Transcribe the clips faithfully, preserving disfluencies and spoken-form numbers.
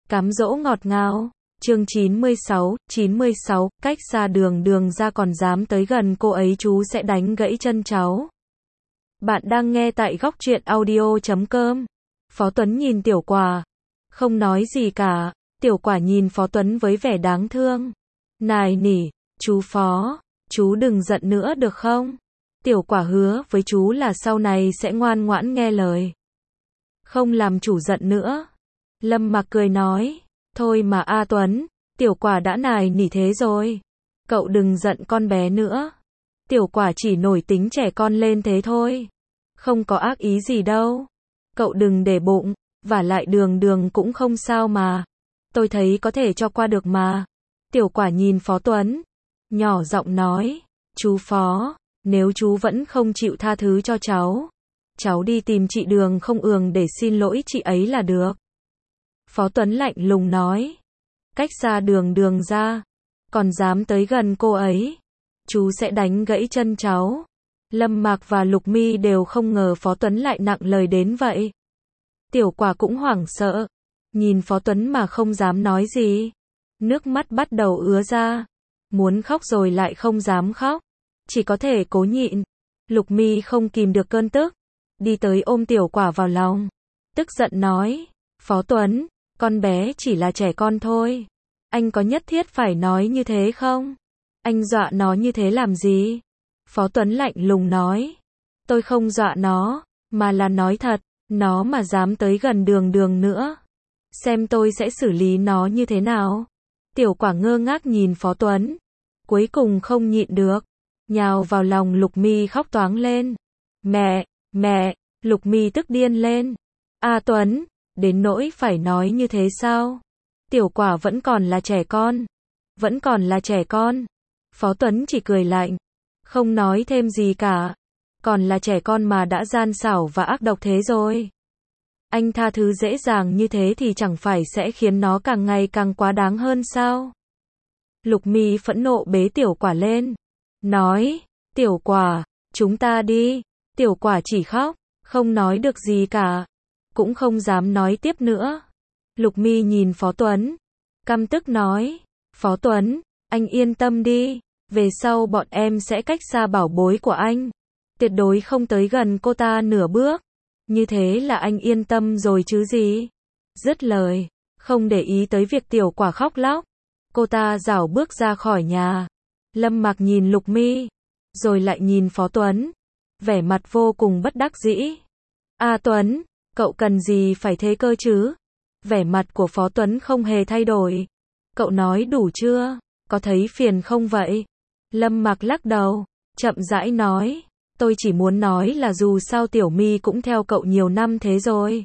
Cám dỗ ngọt ngào. Chương chín mươi sáu, chín mươi sáu, cách xa đường đường ra còn dám tới gần cô ấy chú sẽ đánh gãy chân cháu. Bạn đang nghe tại góc truyện audio chấm com. Phó Tuấn nhìn Tiểu Quả. Không nói gì cả. Tiểu Quả nhìn Phó Tuấn với vẻ đáng thương. Nài nỉ, chú Phó, chú đừng giận nữa được không? Tiểu Quả hứa với chú là sau này sẽ ngoan ngoãn nghe lời. Không làm chủ giận nữa. Lâm Mặc cười nói. Thôi mà A Tuấn, Tiểu Quả đã nài nỉ thế rồi. Cậu đừng giận con bé nữa. Tiểu Quả chỉ nổi tính trẻ con lên thế thôi. Không có ác ý gì đâu. Cậu đừng để bụng, vả lại đường đường cũng không sao mà. Tôi thấy có thể cho qua được mà. Tiểu Quả nhìn Phó Tuấn, nhỏ giọng nói. Chú Phó, nếu chú vẫn không chịu tha thứ cho cháu, cháu đi tìm chị Đường không ường để xin lỗi chị ấy là được. Phó Tuấn lạnh lùng nói. Cách xa đường đường ra, còn dám tới gần cô ấy, chú sẽ đánh gãy chân cháu. Lâm Mạc và Lục Mi đều không ngờ Phó Tuấn lại nặng lời đến vậy. Tiểu Quả cũng hoảng sợ, nhìn Phó Tuấn mà không dám nói gì. Nước mắt bắt đầu ứa ra, muốn khóc rồi lại không dám khóc, chỉ có thể cố nhịn. Lục Mi không kìm được cơn tức, đi tới ôm Tiểu Quả vào lòng, tức giận nói. Phó Tuấn, con bé chỉ là trẻ con thôi. Anh có nhất thiết phải nói như thế không? Anh dọa nó như thế làm gì? Phó Tuấn lạnh lùng nói. Tôi không dọa nó, mà là nói thật, nó mà dám tới gần đường đường nữa, xem tôi sẽ xử lý nó như thế nào. Tiểu Quả ngơ ngác nhìn Phó Tuấn, cuối cùng không nhịn được, nhào vào lòng Lục Mi khóc toáng lên. Mẹ, mẹ, Lục Mi tức điên lên. A Tuấn, đến nỗi phải nói như thế sao? Tiểu Quả vẫn còn là trẻ con. Vẫn còn là trẻ con. Phó Tuấn chỉ cười lạnh, không nói thêm gì cả. Còn là trẻ con mà đã gian xảo và ác độc thế rồi. Anh tha thứ dễ dàng như thế thì chẳng phải sẽ khiến nó càng ngày càng quá đáng hơn sao? Lục Mi phẫn nộ bế Tiểu Quả lên, nói. Tiểu Quả, chúng ta đi. Tiểu Quả chỉ khóc, không nói được gì cả, cũng không dám nói tiếp nữa. Lục Mi nhìn Phó Tuấn, căm tức nói. Phó Tuấn, anh yên tâm đi, về sau bọn em sẽ cách xa bảo bối của anh, tuyệt đối không tới gần cô ta nửa bước. Như thế là anh yên tâm rồi chứ gì. Dứt lời, không để ý tới việc Tiểu Quả khóc lóc, cô ta rảo bước ra khỏi nhà. Lâm Mặc nhìn Lục Mi, rồi lại nhìn Phó Tuấn, vẻ mặt vô cùng bất đắc dĩ. A Tuấn, cậu cần gì phải thế cơ chứ? Vẻ mặt của Phó Tuấn không hề thay đổi. Cậu nói đủ chưa? Có thấy phiền không vậy? Lâm Mặc lắc đầu, chậm rãi nói. Tôi chỉ muốn nói là dù sao Tiểu Mi cũng theo cậu nhiều năm thế rồi.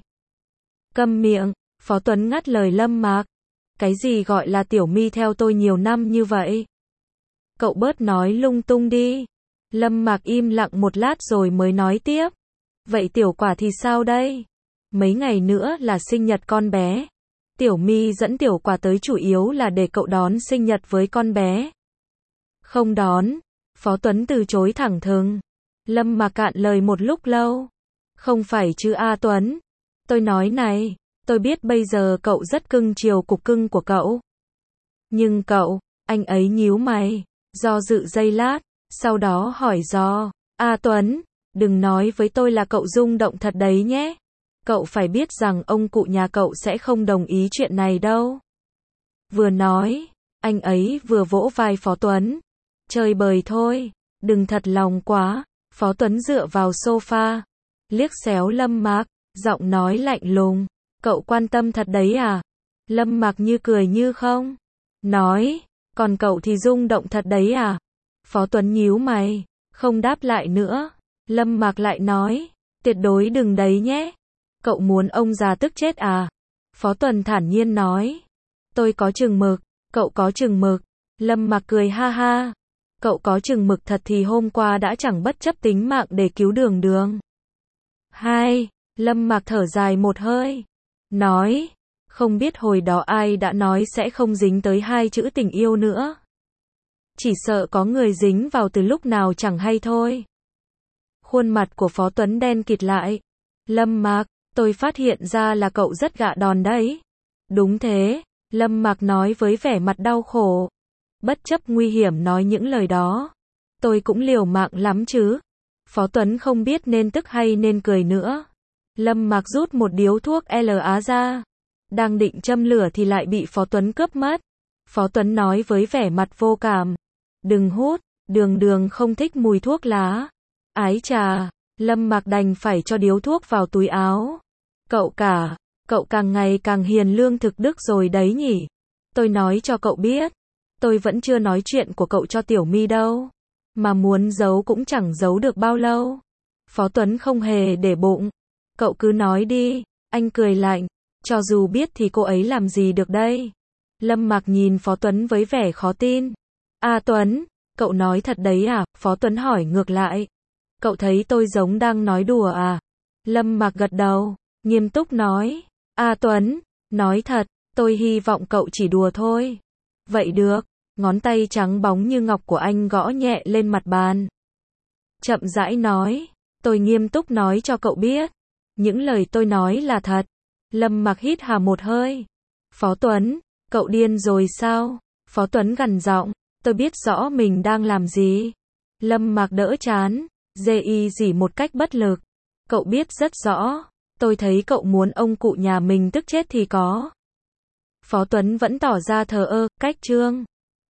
Câm miệng, Phó Tuấn ngắt lời Lâm Mặc. Cái gì gọi là Tiểu Mi theo tôi nhiều năm như vậy? Cậu bớt nói lung tung đi. Lâm Mặc im lặng một lát rồi mới nói tiếp. Vậy Tiểu Quả thì sao đây? Mấy ngày nữa là sinh nhật con bé. Tiểu Mi dẫn Tiểu Quả tới chủ yếu là để cậu đón sinh nhật với con bé. Không đón. Phó Tuấn từ chối thẳng thừng. Lâm Mặc cạn lời một lúc lâu. Không phải chứ A Tuấn. Tôi nói này, tôi biết bây giờ cậu rất cưng chiều cục cưng của cậu. Nhưng cậu, anh ấy nhíu mày, do dự giây lát, sau đó hỏi do. A Tuấn, đừng nói với tôi là cậu rung động thật đấy nhé. Cậu phải biết rằng ông cụ nhà cậu sẽ không đồng ý chuyện này đâu. Vừa nói, anh ấy vừa vỗ vai Phó Tuấn. Chơi bời thôi, đừng thật lòng quá. Phó Tuấn dựa vào sofa, liếc xéo Lâm Mặc, giọng nói lạnh lùng. Cậu quan tâm thật đấy à? Lâm Mặc như cười như không. Nói, còn cậu thì rung động thật đấy à? Phó Tuấn nhíu mày, không đáp lại nữa. Lâm Mặc lại nói, tuyệt đối đừng đấy nhé. Cậu muốn ông già tức chết à? Phó Tuấn thản nhiên nói. Tôi có chừng mực, cậu có chừng mực. Lâm Mặc cười ha ha. Cậu có chừng mực thật thì hôm qua đã chẳng bất chấp tính mạng để cứu đường đường. Hai, Lâm Mặc thở dài một hơi. Nói, không biết hồi đó ai đã nói sẽ không dính tới hai chữ tình yêu nữa. Chỉ sợ có người dính vào từ lúc nào chẳng hay thôi. Khuôn mặt của Phó Tuấn đen kịt lại. Lâm Mặc, tôi phát hiện ra là cậu rất gạ đòn đấy. Đúng thế, Lâm Mạc nói với vẻ mặt đau khổ. Bất chấp nguy hiểm nói những lời đó. Tôi cũng liều mạng lắm chứ. Phó Tuấn không biết nên tức hay nên cười nữa. Lâm Mạc rút một điếu thuốc L A ra. Đang định châm lửa thì lại bị Phó Tuấn cướp mất. Phó Tuấn nói với vẻ mặt vô cảm. Đừng hút, Đường Đường không thích mùi thuốc lá. Ái chà, Lâm Mạc đành phải cho điếu thuốc vào túi áo. Cậu cả, cậu càng ngày càng hiền lương thực đức rồi đấy nhỉ. Tôi nói cho cậu biết. Tôi vẫn chưa nói chuyện của cậu cho Tiểu My đâu. Mà muốn giấu cũng chẳng giấu được bao lâu. Phó Tuấn không hề để bụng. Cậu cứ nói đi, anh cười lạnh. Cho dù biết thì cô ấy làm gì được đây. Lâm Mạc nhìn Phó Tuấn với vẻ khó tin. À Tuấn, cậu nói thật đấy à? Phó Tuấn hỏi ngược lại. Cậu thấy tôi giống đang nói đùa à? Lâm Mạc gật đầu, nghiêm túc nói. À Tuấn, nói thật, tôi hy vọng cậu chỉ đùa thôi. Vậy được, ngón tay trắng bóng như ngọc của anh gõ nhẹ lên mặt bàn. Chậm rãi nói, tôi nghiêm túc nói cho cậu biết. Những lời tôi nói là thật. Lâm Mạc hít hà một hơi. Phó Tuấn, cậu điên rồi sao? Phó Tuấn gằn giọng, tôi biết rõ mình đang làm gì. Lâm Mạc đỡ chán, dê y dỉ một cách bất lực. Cậu biết rất rõ, tôi thấy cậu muốn ông cụ nhà mình tức chết thì có. Phó Tuấn vẫn tỏ ra thờ ơ, cách trương.